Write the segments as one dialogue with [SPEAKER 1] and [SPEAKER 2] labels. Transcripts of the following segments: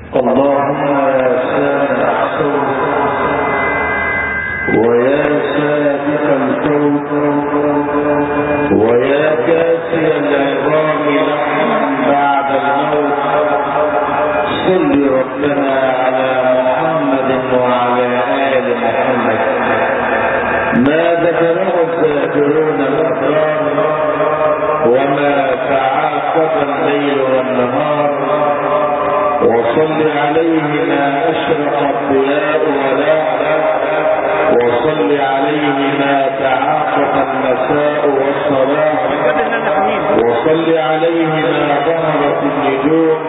[SPEAKER 1] اللهم يا سامع الصوت ويا سابق الكون ويا كاسي العظام لحما بعد الموت، صل ربنا على محمد وعلى آل محمد ما ذكره الذاكرون الأبرار وما تعاقب الليل والنهار، وصل عليه ما أشرق الضياء ولاح، وصل عليه ما تعاقب المساء والصباح، وصل عليه ما ظهرت النجوم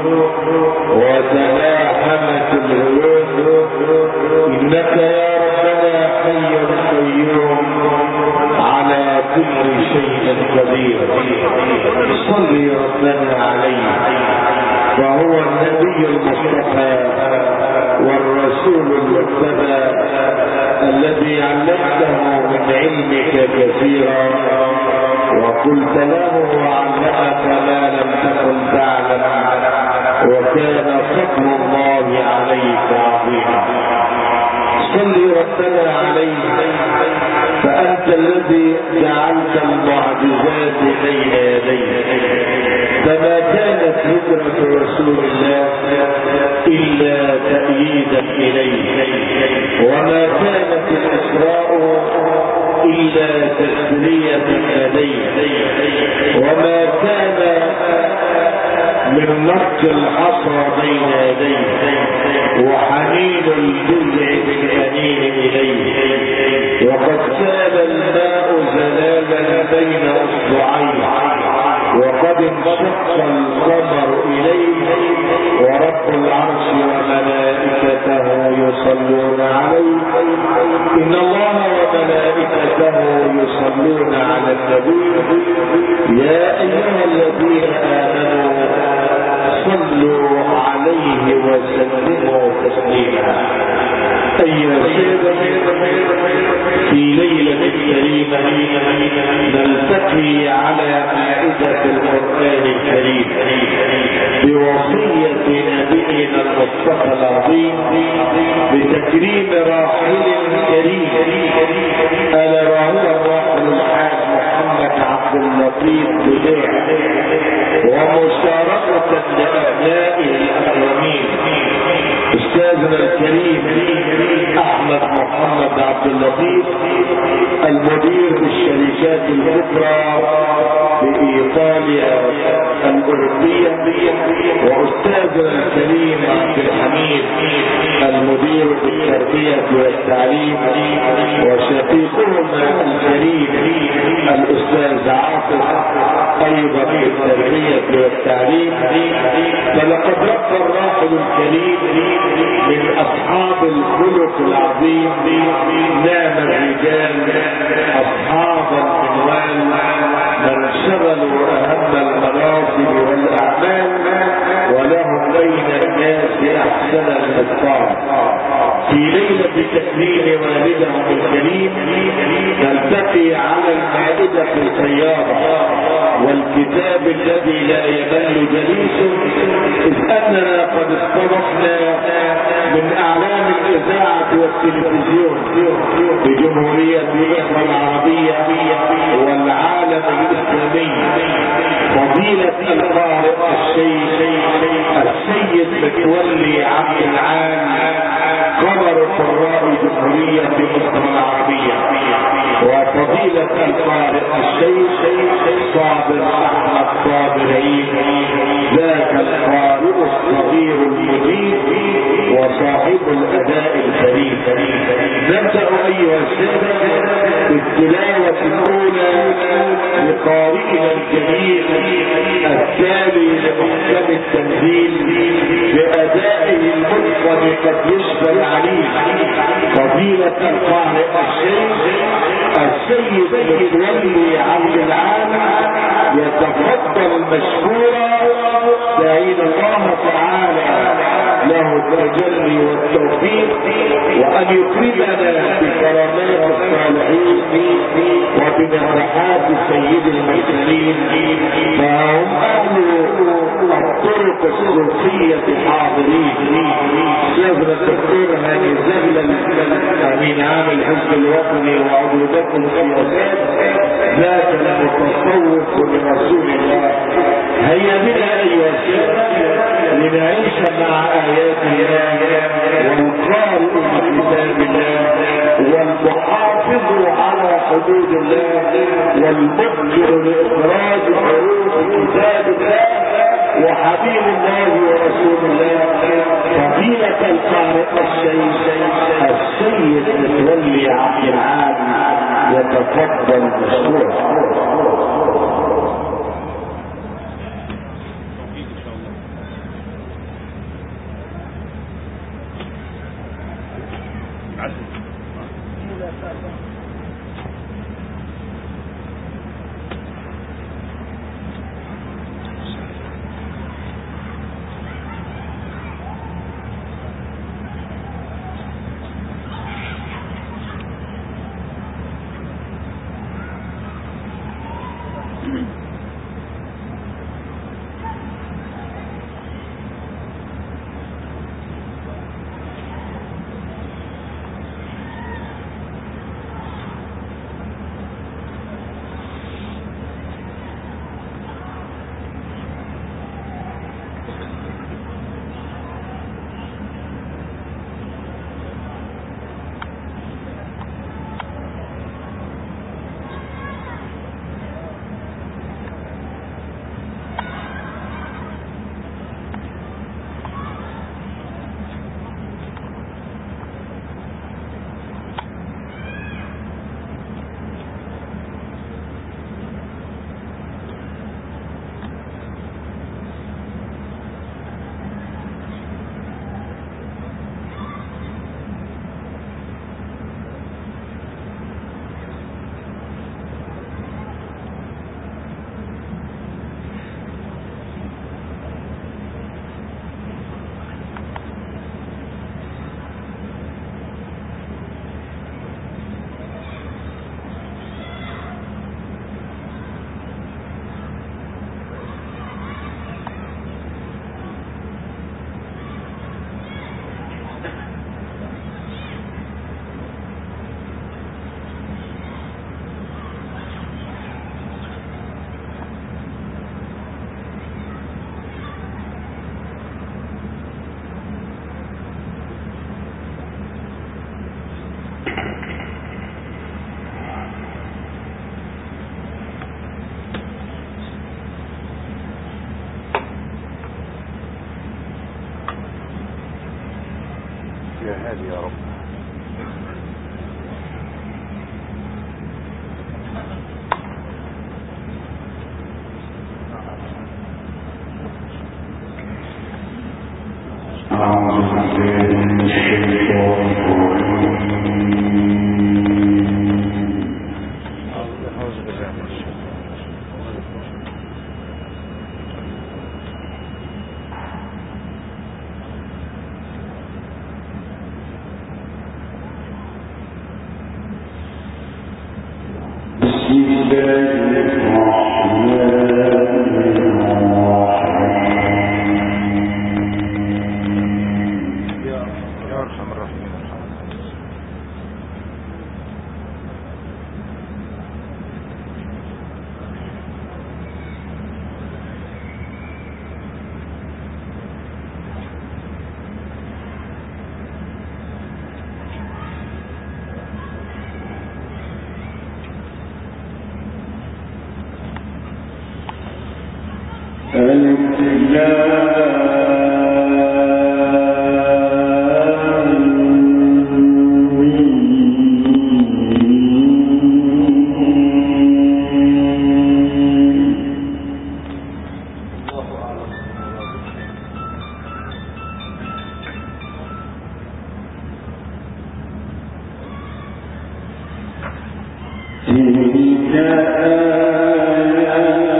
[SPEAKER 1] وتلاحمت الهيوم، إنك يا ربنا حي قيوم على كل شيء قدير. صل ربنا عليه فهو النبي المصطفى والرسول المرتبى الذي علمته من علمك كثيرا وقلت له وعلمك ما لم تكن تعلم، وكان فضل الله عليك عظيما. صل ربنا عليه فأنت الذي جعلت المعجزات بين يديك، فما كانت هجرة رسول الله إلا تأييدا إليه، وما كانت الإسراء إلا تسلية لديه، وما كان من نقص الحصى بين يديه وحنين الجزع بالأنين إليه، وقد سال الماء زلالا بين أصبعيه، وقد انشق القمر إليه، ورب العرش وملائكته يصلون عليه، إن الله وملائكته يصلون على النبي يا أيها الذين آمنوا صلوا عليه وسلموا تسليما. أيها السادة، في ليلة كريمة نلتقي على مائدة القرآن الكريم بوصية نبينا المصطفى العظيم بتكريم راحل كريم ألا وهو الراحل الحاج محمد عبد اللطيف بديع، ومشاركة لأبنائه الأكرمين أستاذنا الكريم أحمد محمد عبد اللطيف المدير بالشركات الكبرى بإيطاليا الأوروبية، وأستاذنا الكريم عبد الحميد المدير بالتربية والتعليم، وشقيقهما الكريم الأستاذ عاطف أيضا بالتربية والتعليم. فلقد رفع الراحل الكريم من أصحاب الخلق العظيم نعم الرجال أصحاب المنوال من شغلوا أهم المناصب والأعمال ولهم بين الناس أحسن المسار. في ليلة تكريم والدهم الكريم نلتقي على المائدة الطيابة والكتاب الذي لا يمل جليسه، إذ أننا قد استضفنا من أعلام الإذاعة والتلفزيون بجمهورية مصر العربية والعالم الإسلامي فضيلة القارئ السيد متولي عبد العال قمر قراء جمهورية مصر العربية، وفضيلة القارئ الشيخ صابر أحمد صابر عيد ذاك القارئ الصغير المجيد وصاحب الأداء الكريم. نبدأ أيها السادة بالتلاوة الأولى لقارئنا الجميل التالي لمحكم التنزيل بأدائه المتقن قد يشبه العليم فضيلة القارئ الشيخ السيد متولي عبد العال، يتفضل مشكورا داعين الله تعالى له الله التجلي والتوفيق، وأن يكرمنا بكرامات الصالحين وبنفحات سيد المرسلين، فهم أهل الطرق الصوفية حاضرين. شيخنا الدكتور هاني زغلل أمين عام الحزب الوطني وعضو لجنة السياسات ذاك المتصوف لرسول الله. هيا بنا أيها السادة لنعيش مع آيات الله والقارئ لكتاب الله والمحافظ على حدود الله والمبكر لإخراج حروف كتاب الله وحبيب الله ورسول الله فضيلة القارئ السيد متولي عبد العال، يتفضل مشكورا.
[SPEAKER 2] يا هادي يا رب.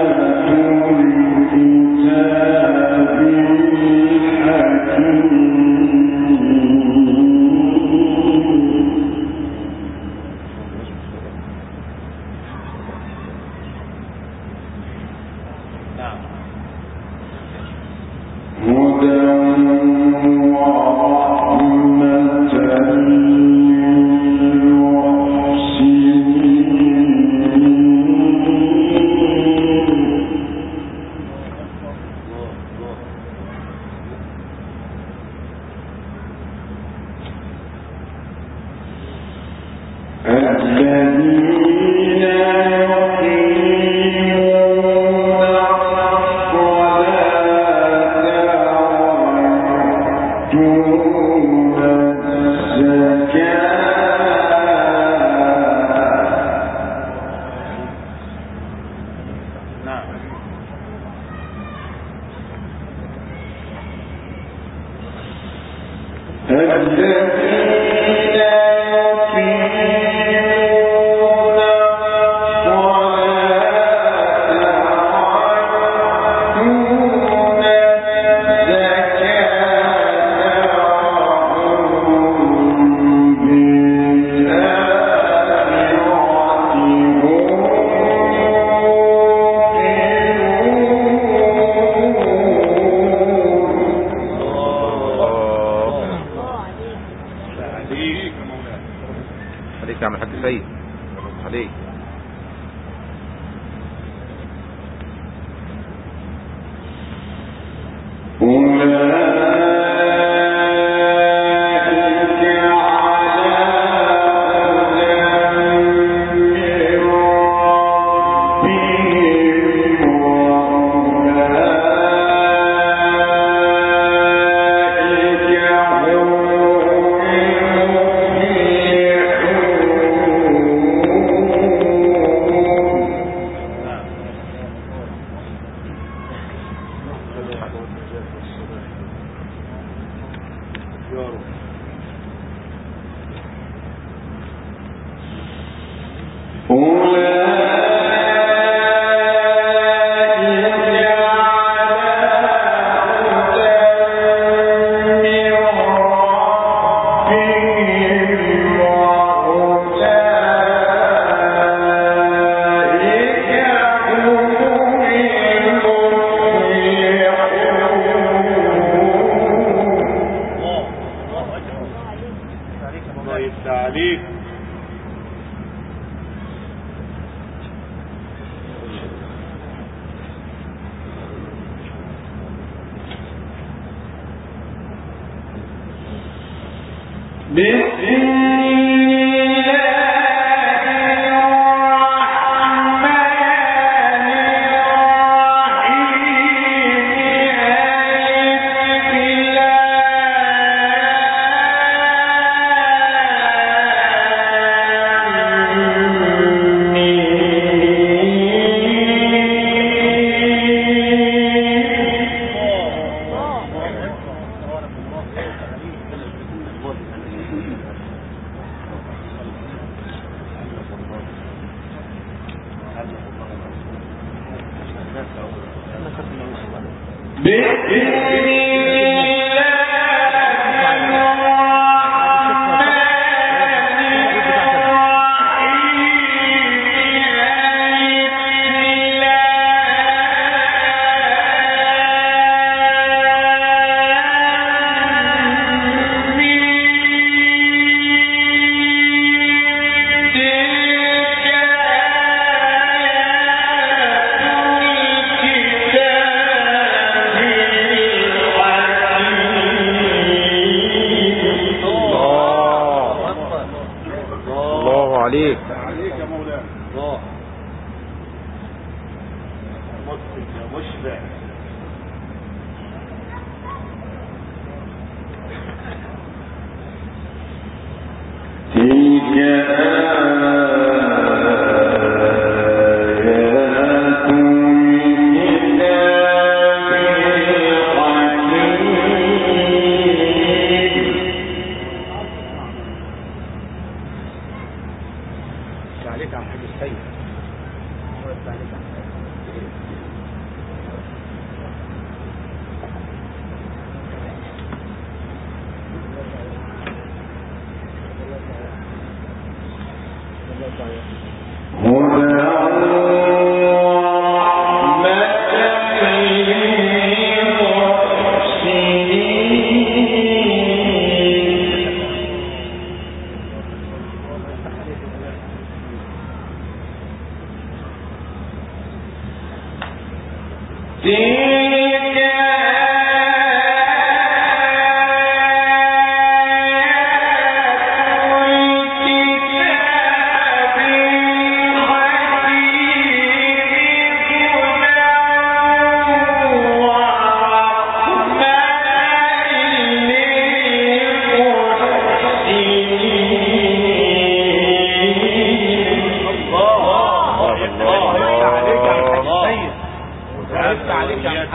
[SPEAKER 1] تلك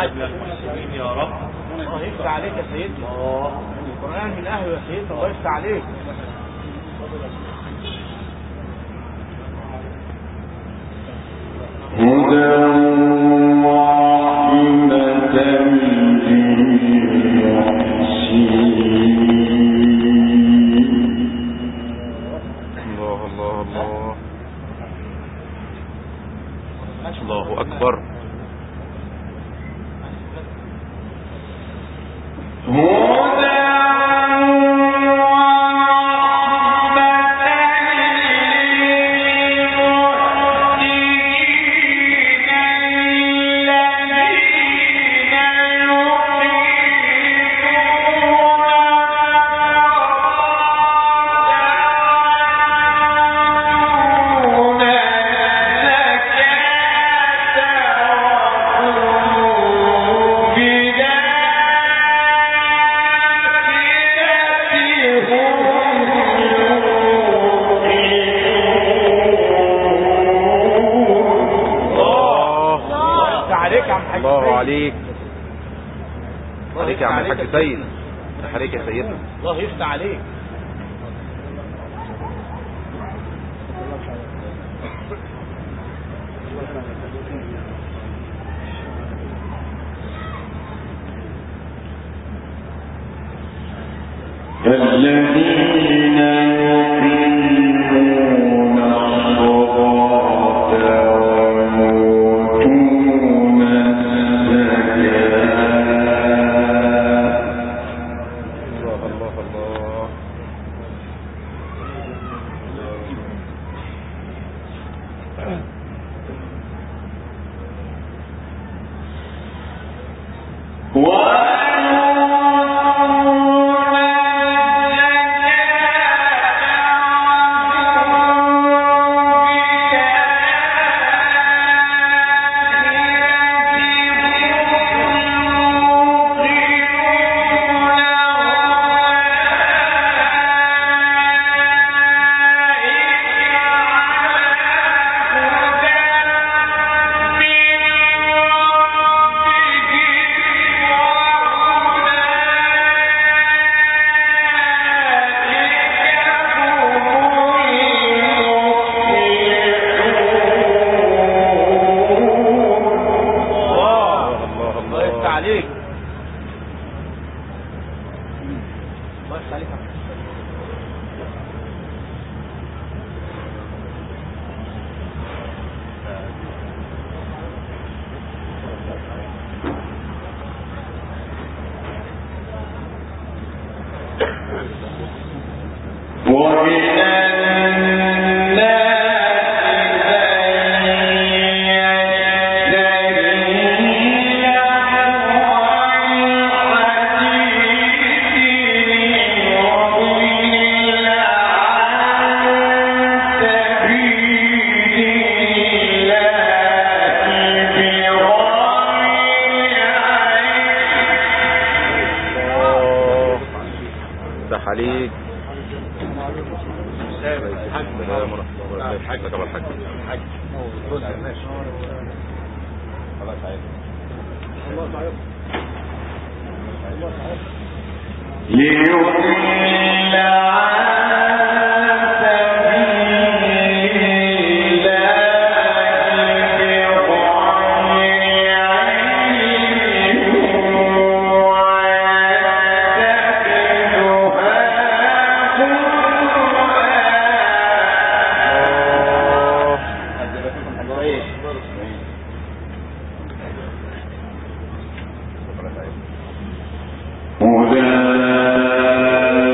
[SPEAKER 3] الحاج المسلمين يا رب. الله يفتح عليك يا سيدنا. القرآن من أهله يا سيدنا، الله يفتح عليك.
[SPEAKER 2] الله أكبر. الله عليك. عليك يا عم الحاج سيد. عليك يا سيدنا.
[SPEAKER 3] الله يفتح عليك.
[SPEAKER 1] الذين يقيمون الصلاة ويؤتون الزكاة.
[SPEAKER 2] الله الله. عليك.
[SPEAKER 1] أولئك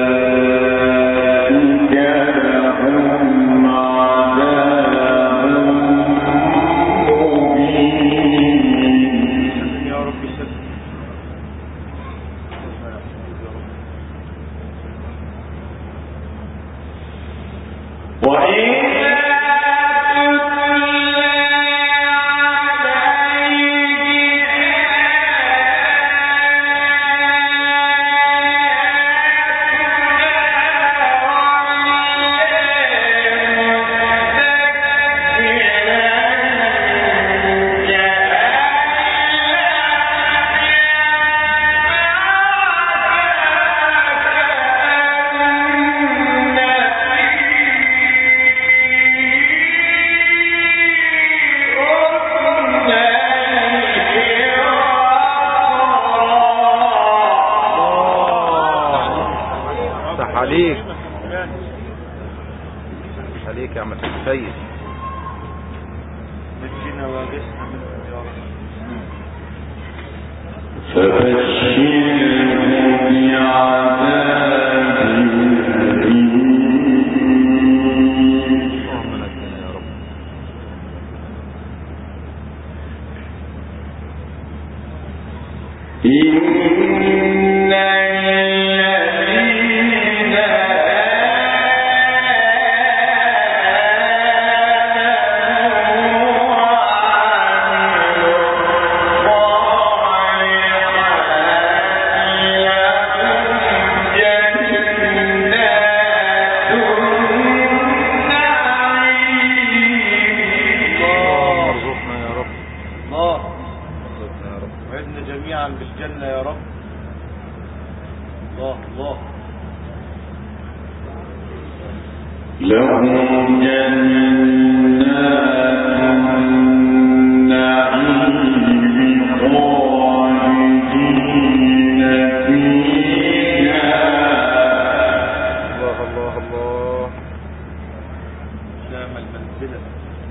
[SPEAKER 2] صح عليك عليك يا عم الحاج سيد.
[SPEAKER 3] نجينا واغثنا منهم يا رب.
[SPEAKER 1] فبشرهم بعذاب أليم.
[SPEAKER 2] اللهم نجنا يا رب.
[SPEAKER 1] إن الذين
[SPEAKER 3] بالجنة يا رب. الله الله.
[SPEAKER 1] لهم جنات النعيم خالدين فيها.
[SPEAKER 2] الله الله الله.
[SPEAKER 3] نعم المنزلة.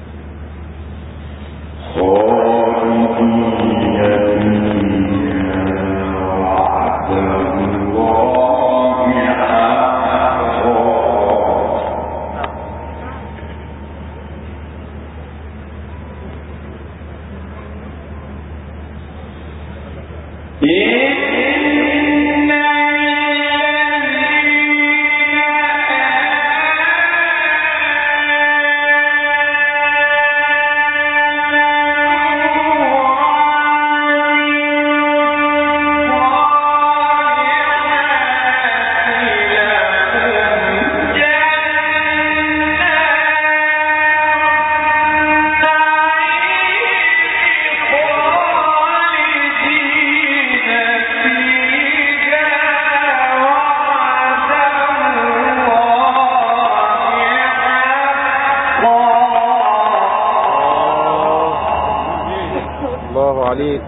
[SPEAKER 2] عليك.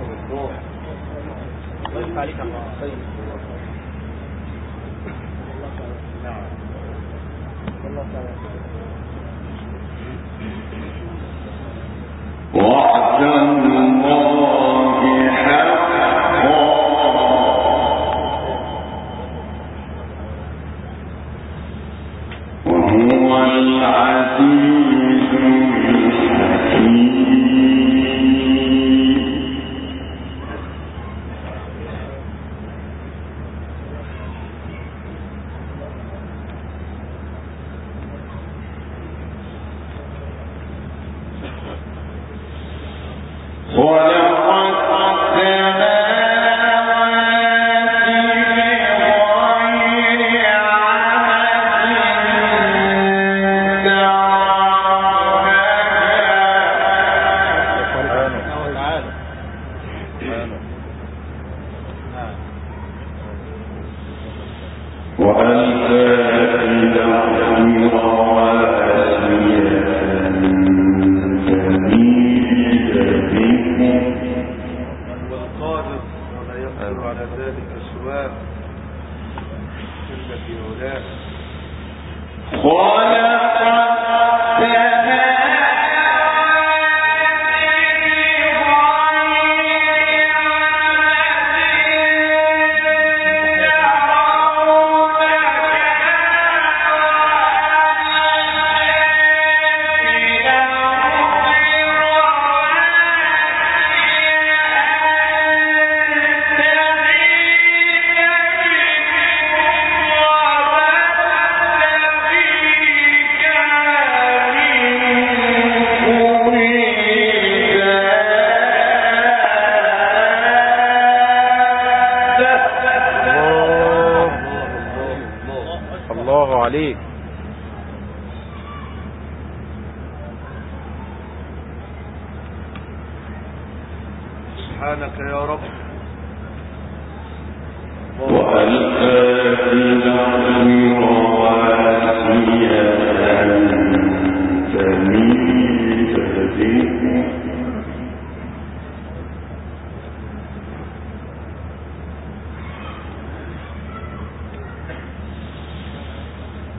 [SPEAKER 3] الله عليك يا طيب.
[SPEAKER 1] وعد الله حقا وهو العزيز الحكيم.
[SPEAKER 2] عليك.
[SPEAKER 3] سبحانك يا رب.
[SPEAKER 1] وألقى في الأرض رواسي أن تميد بكم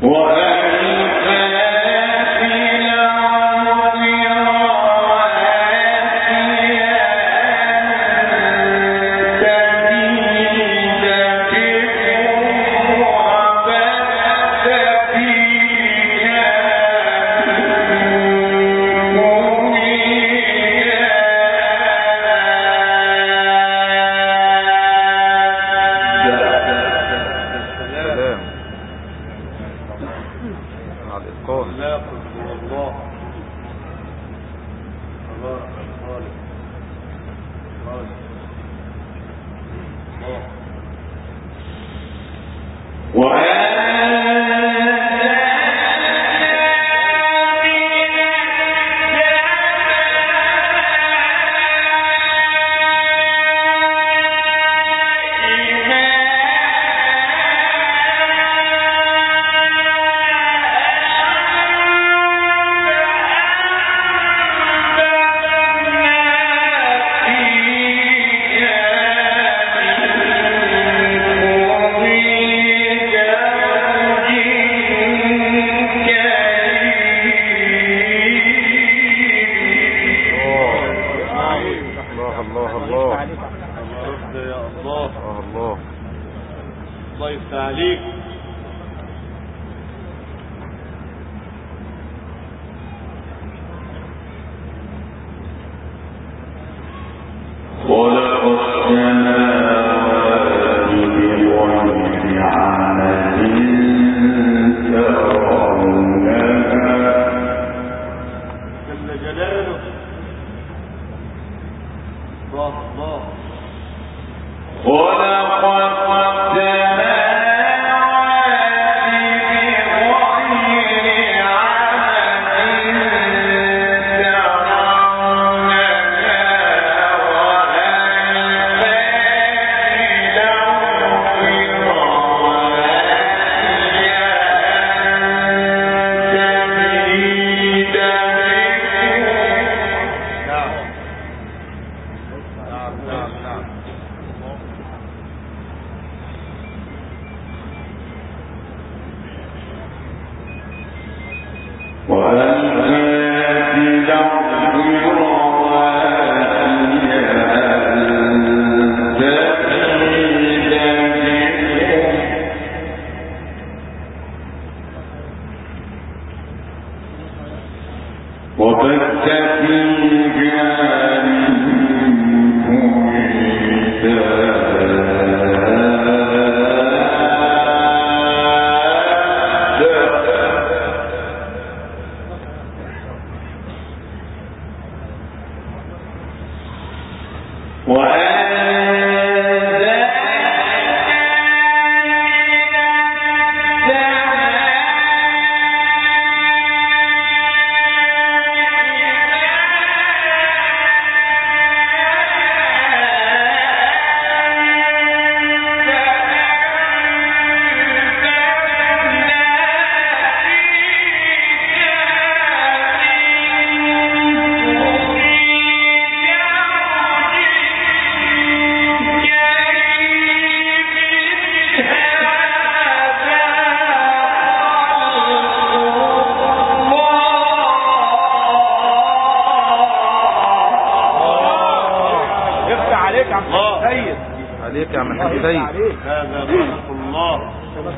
[SPEAKER 2] عليك يا عم الحاج سيد.
[SPEAKER 3] هذا خلق الله،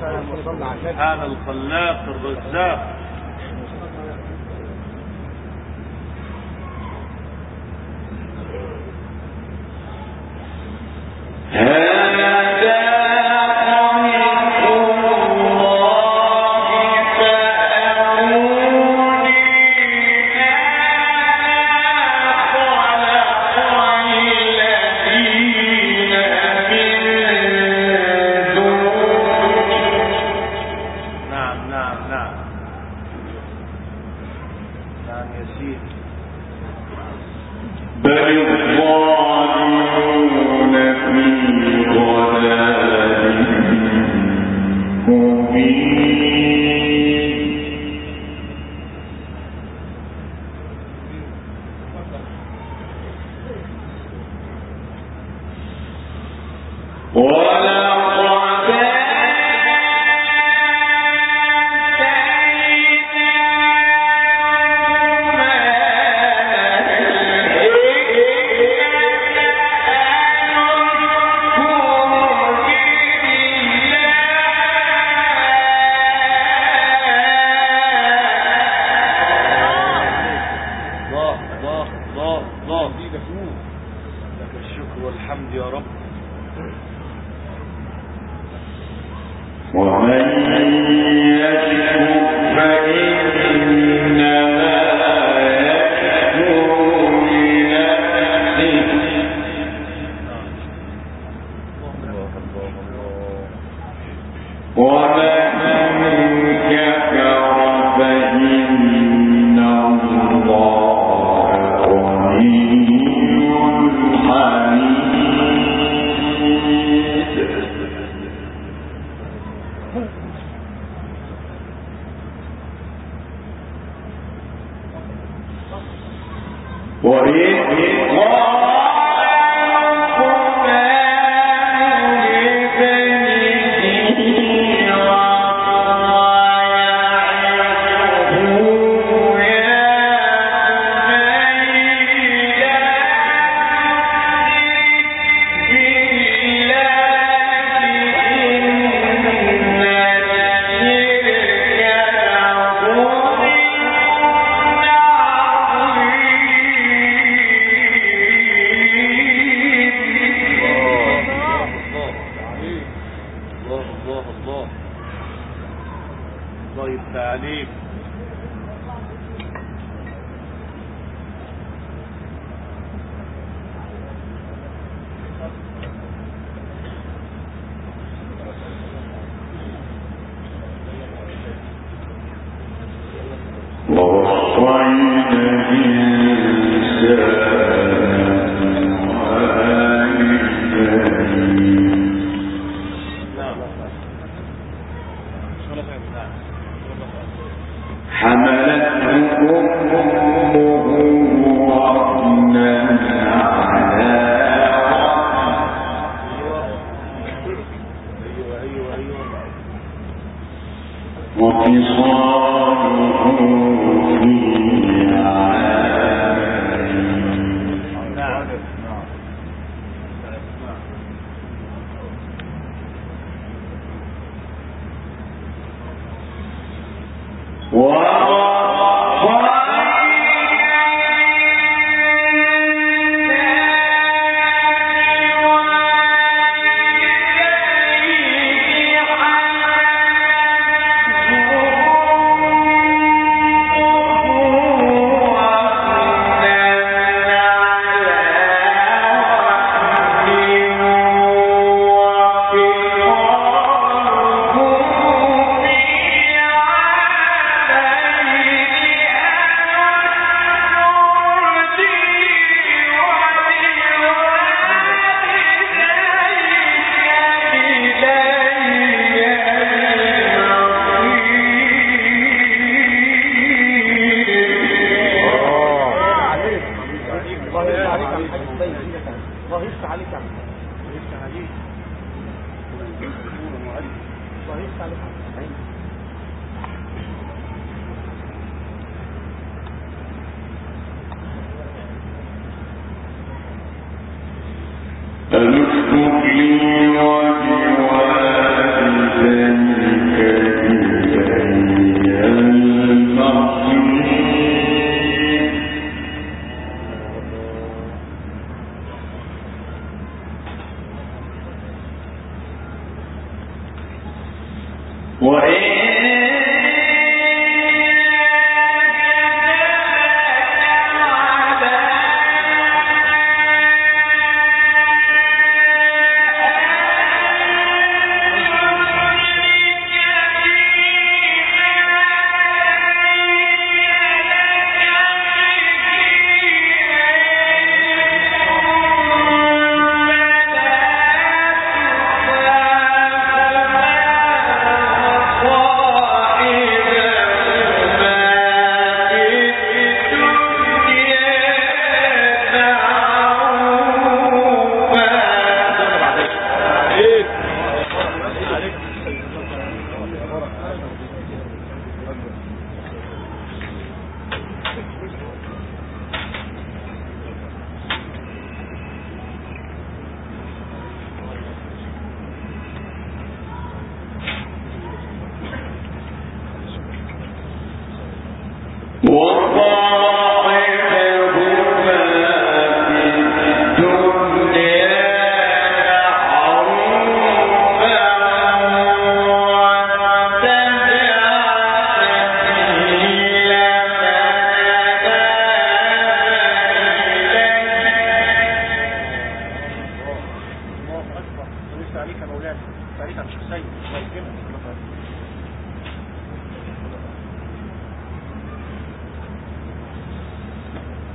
[SPEAKER 3] هذا الخلاق الرزاق.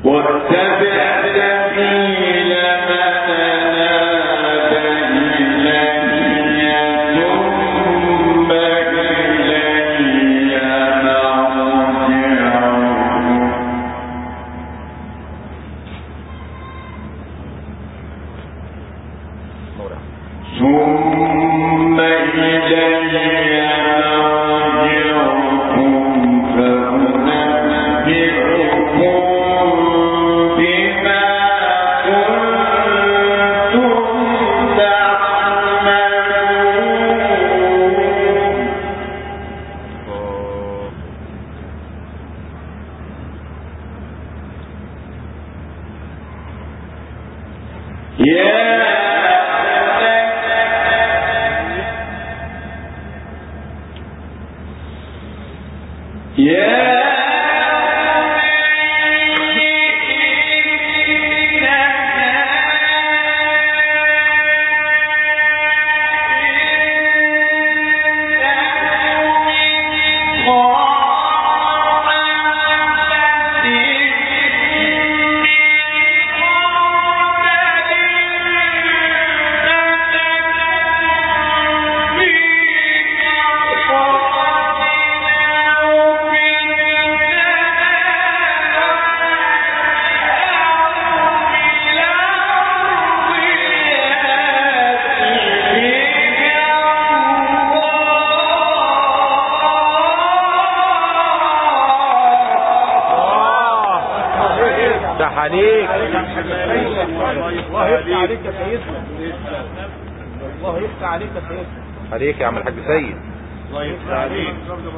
[SPEAKER 2] عليك.
[SPEAKER 3] الله يفتح عليك يا سيدنا. الله يفتح عليك يا سيدنا.
[SPEAKER 2] عليك يا عم الحاج سيد.
[SPEAKER 3] الله يفتح عليك.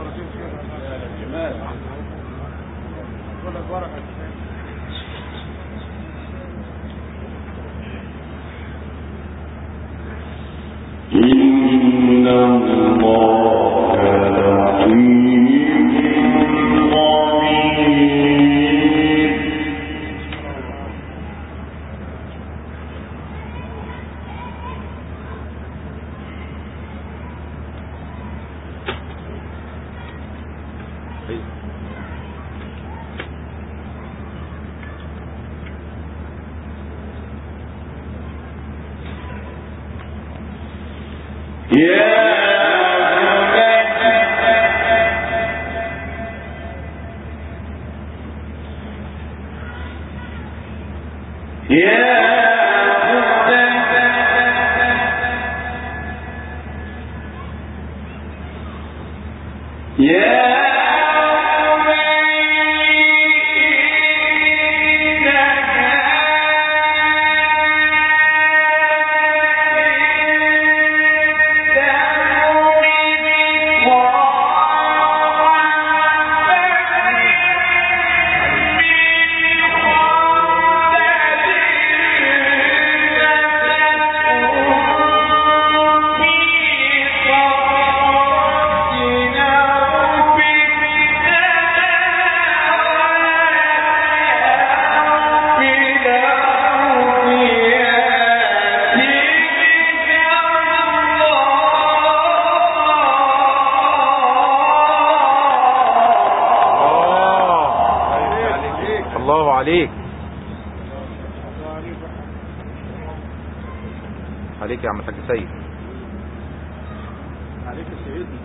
[SPEAKER 1] إن الله لطيف
[SPEAKER 2] عليك. عليك يا عم الحاج سيد.
[SPEAKER 3] عليك يا سيدنا.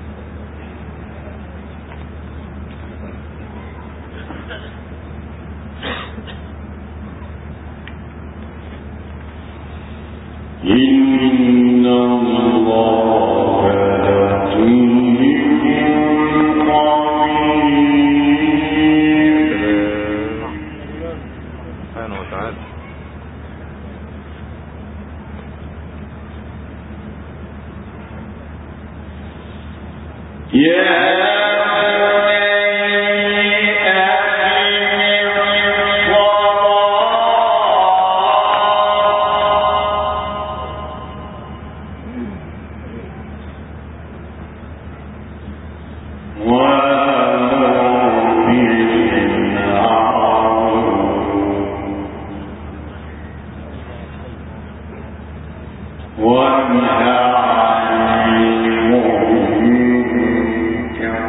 [SPEAKER 1] إن الله لطيف
[SPEAKER 2] سبحانه وتعالى.
[SPEAKER 1] وَانْهَ عَنِ الْمُنكَرِ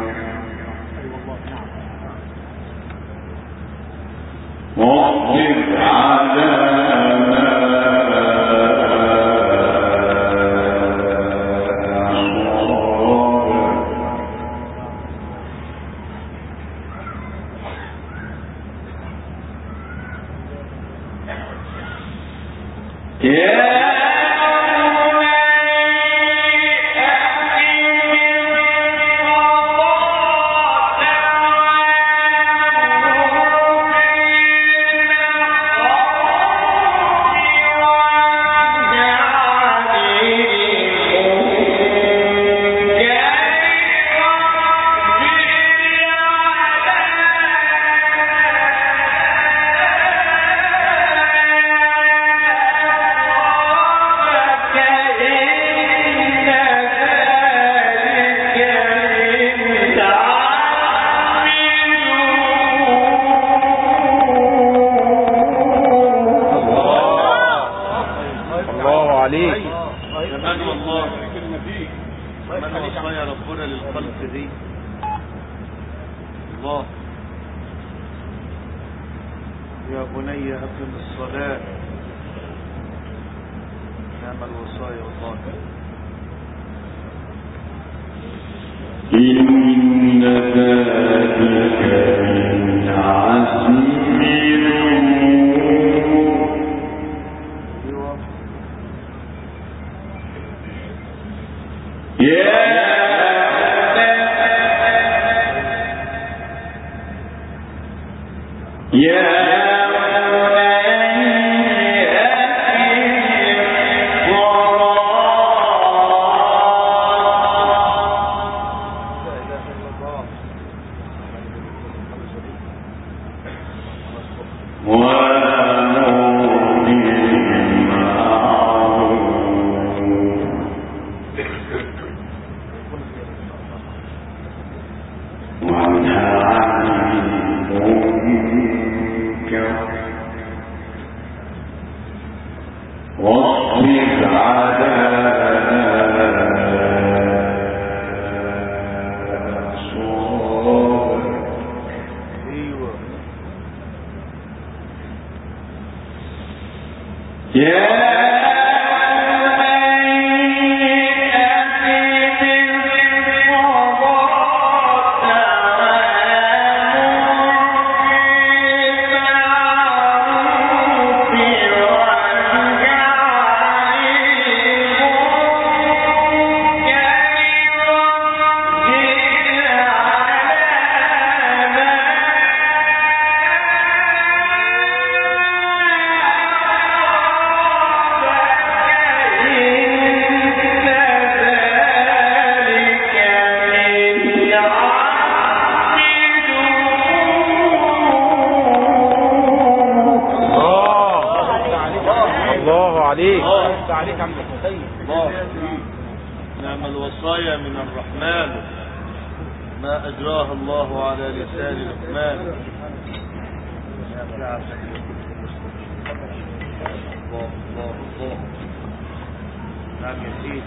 [SPEAKER 3] دي الله. يا بني أقم الصلاة. نعم الوصايا والله.
[SPEAKER 1] إن ذلك من عزم
[SPEAKER 3] نعم الوصايا من الرحمن ما أجراها الله على لسان لقمان. الله الله الله. نعم يا سيدي.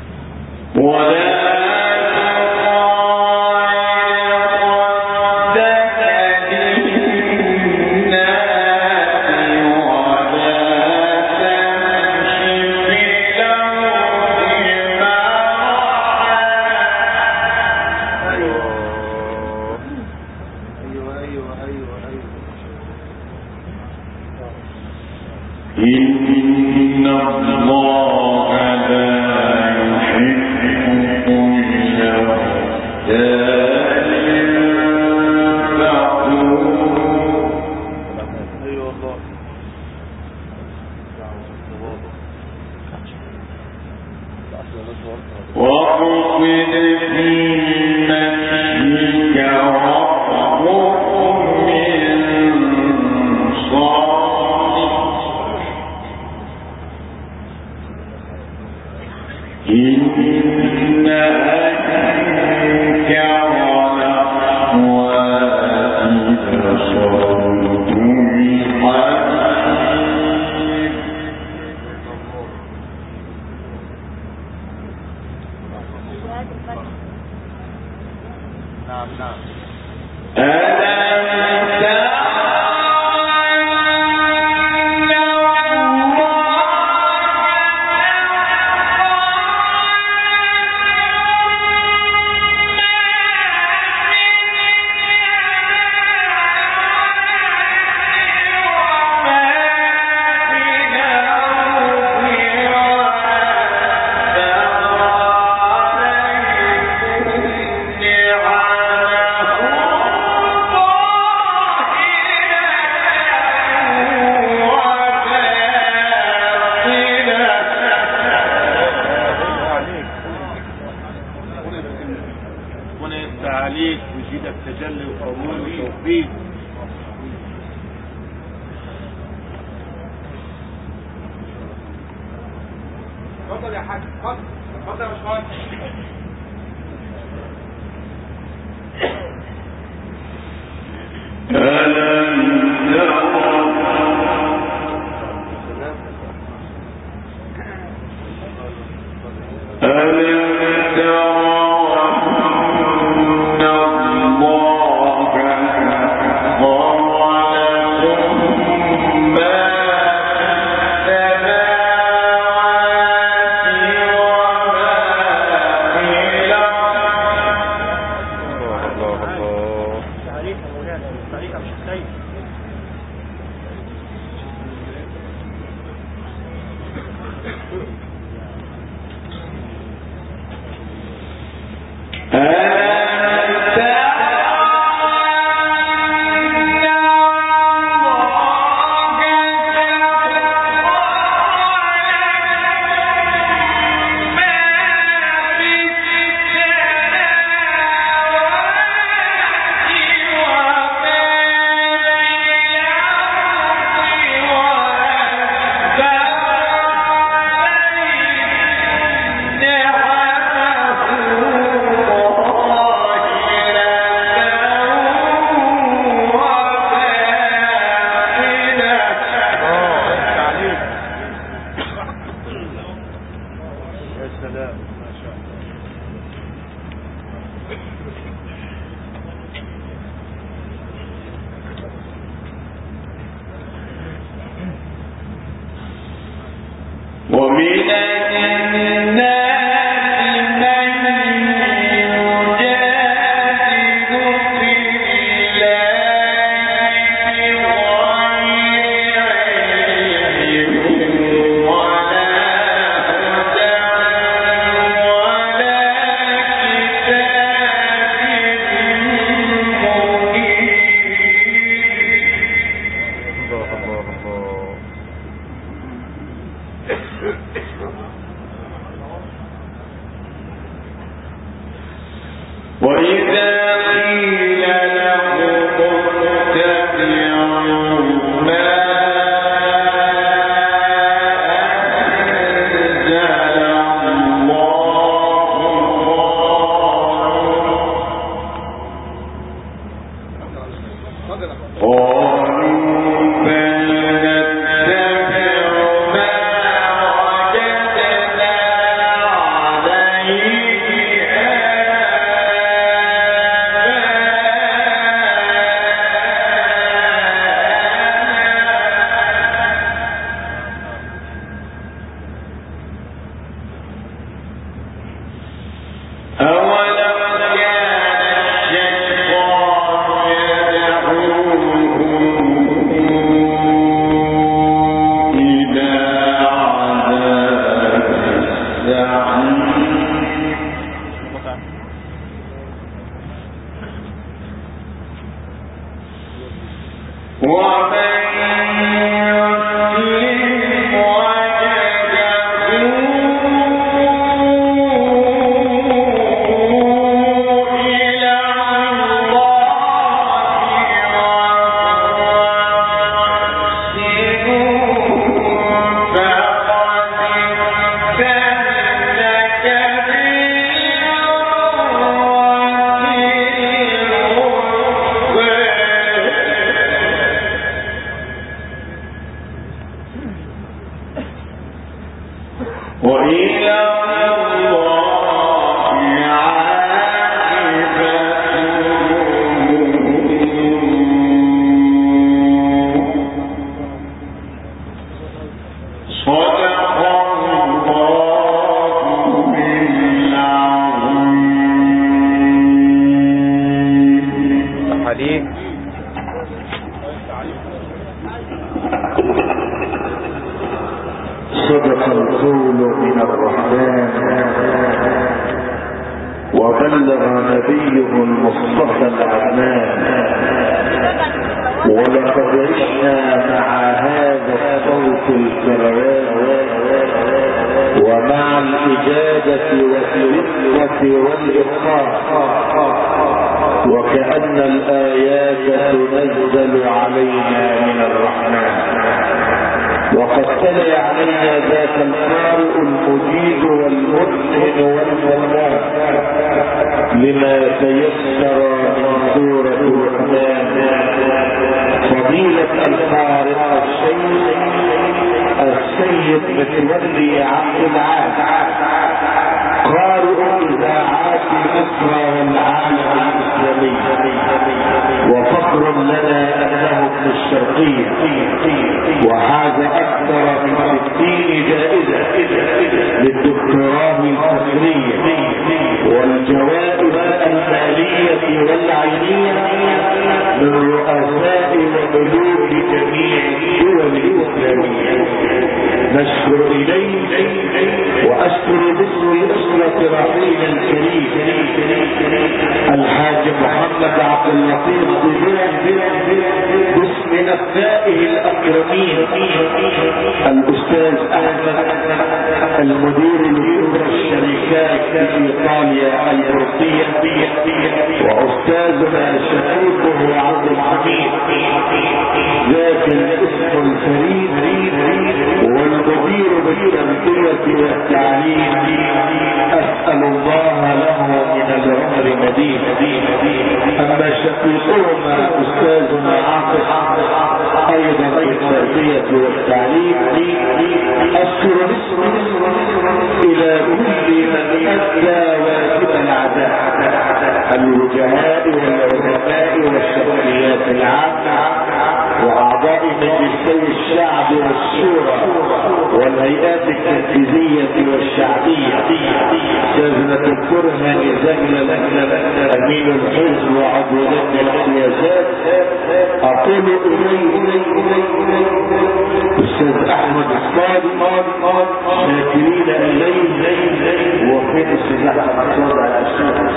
[SPEAKER 1] والهيئات التنفيذية والشعبية لجنة البرهان زميل أمين الحزب وعضو لجنة السياسات، أقول إليه أستاذ أحمد الصادق شاكرين إليه وفين أستاذ أحمد الصادق.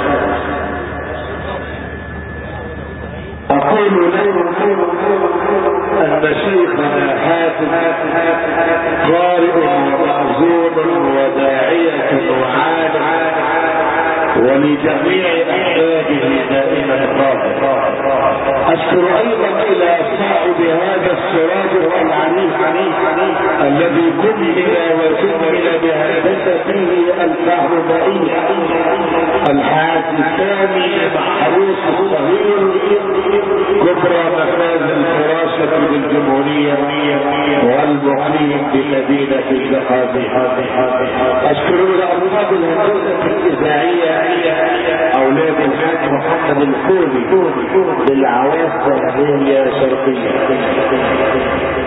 [SPEAKER 1] أقول له أن شيخنا حاتم قارئ ومعزوم وداعية وعالم ولجميع أحبابه دائما خاطر. أشكر أيضا إلى صاحب هذا السراج العنيف الذي كمل وكمل بهندسته الكهربائية الحاج سامي محروس الصغير كبرى مخازن الفراشة بالجمهورية والمقيم بمدينة الزقازيق. أشكر إلى أصحاب الهندسة الإذاعية أولاد الحاج محمد الكولي بالعواصف الشرقية.